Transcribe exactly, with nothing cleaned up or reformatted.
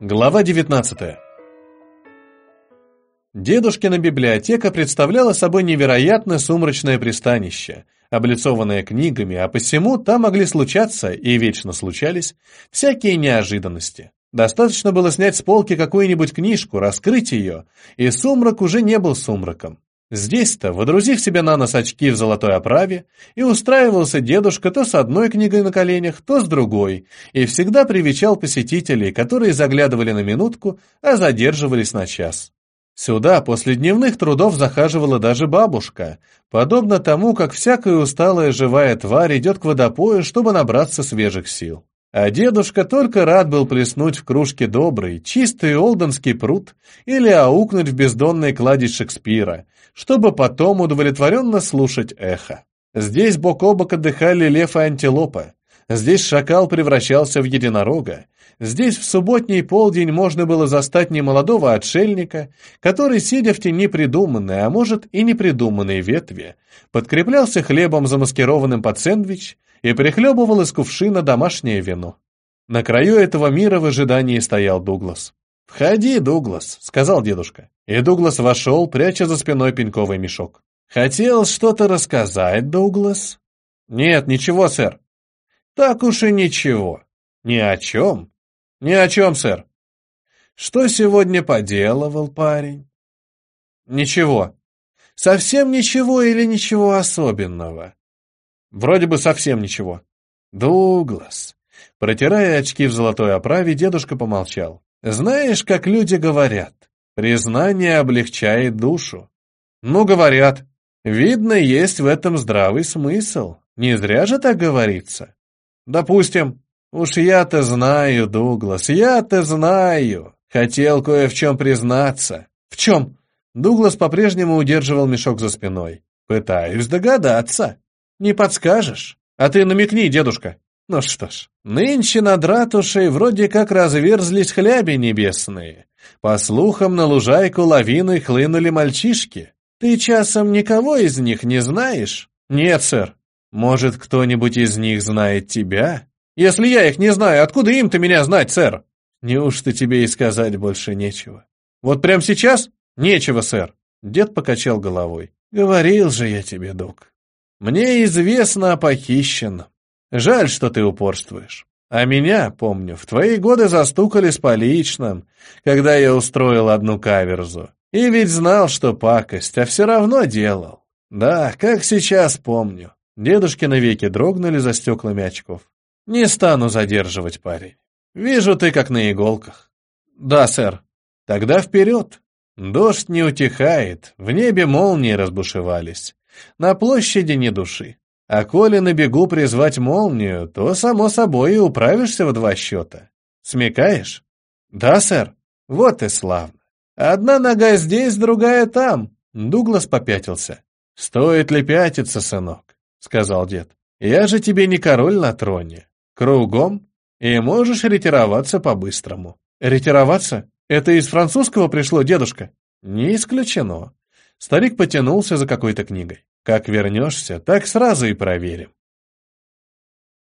Глава девятнадцатая. Дедушкина библиотека представляла собой невероятно сумрачное пристанище, облицованное книгами, а посему там могли случаться, и вечно случались, всякие неожиданности. Достаточно было снять с полки какую-нибудь книжку, раскрыть ее, и сумрак уже не был сумраком. Здесь-то, водрузив себе на нос очки в золотой оправе, и устраивался дедушка то с одной книгой на коленях, то с другой, и всегда привечал посетителей, которые заглядывали на минутку, а задерживались на час. Сюда после дневных трудов захаживала даже бабушка, подобно тому, как всякая усталая живая тварь идет к водопою, чтобы набраться свежих сил. А дедушка только рад был плеснуть в кружке добрый, чистый олденский пруд или аукнуть в бездонной кладезь Шекспира, чтобы потом удовлетворенно слушать эхо. Здесь бок о бок отдыхали лев и антилопа, здесь шакал превращался в единорога, здесь в субботний полдень можно было застать немолодого отшельника, который, сидя в тени придуманной, а может и непридуманной ветви, подкреплялся хлебом, замаскированным под сэндвич, и прихлебывал из кувшина домашнее вино. На краю этого мира в ожидании стоял Дуглас. «Входи, Дуглас», — сказал дедушка. И Дуглас вошел, пряча за спиной пеньковый мешок. «Хотел что-то рассказать, Дуглас?» «Нет, ничего, сэр». «Так уж и ничего. Ни о чем?» «Ни о чем, сэр». «Что сегодня поделывал парень?» «Ничего». «Совсем ничего или ничего особенного?» «Вроде бы совсем ничего». «Дуглас». Протирая очки в золотой оправе, дедушка помолчал. «Знаешь, как люди говорят, признание облегчает душу». «Ну, говорят. Видно, есть в этом здравый смысл. Не зря же так говорится». «Допустим». «Уж я-то знаю, Дуглас, я-то знаю. Хотел кое в чем признаться». «В чем?» Дуглас по-прежнему удерживал мешок за спиной. «Пытаюсь догадаться». «Не подскажешь? А ты намекни, дедушка». «Ну что ж, нынче над ратушей вроде как разверзлись хляби небесные. По слухам, на лужайку лавиной хлынули мальчишки. Ты часом никого из них не знаешь?» «Нет, сэр». «Может, кто-нибудь из них знает тебя?» «Если я их не знаю, откуда им-то меня знать, сэр?» «Неужто тебе и сказать больше нечего?» «Вот прямо сейчас?» «Нечего, сэр». Дед покачал головой. «Говорил же я тебе, Дуг. Мне известно о похищенном. Жаль, что ты упорствуешь. А меня, помню, в твои годы застукали с поличным, когда я устроил одну каверзу. И ведь знал, что пакость, а все равно делал. Да, как сейчас помню». Дедушкины веки дрогнули за стеклами очков. «Не стану задерживать, парень. Вижу, ты как на иголках». «Да, сэр». «Тогда вперед. Дождь не утихает, в небе молнии разбушевались. На площади ни души. А коли на бегу призвать молнию, то, само собой, и управишься в два счета. Смекаешь?» «Да, сэр». «Вот и славно. Одна нога здесь, другая там». Дуглас попятился. «Стоит ли пятиться, сынок?» — сказал дед. «Я же тебе не король на троне. Кругом, и можешь ретироваться по-быстрому». «Ретироваться? Это из французского пришло, дедушка?» «Не исключено». Старик потянулся за какой-то книгой. «Как вернешься, так сразу и проверим».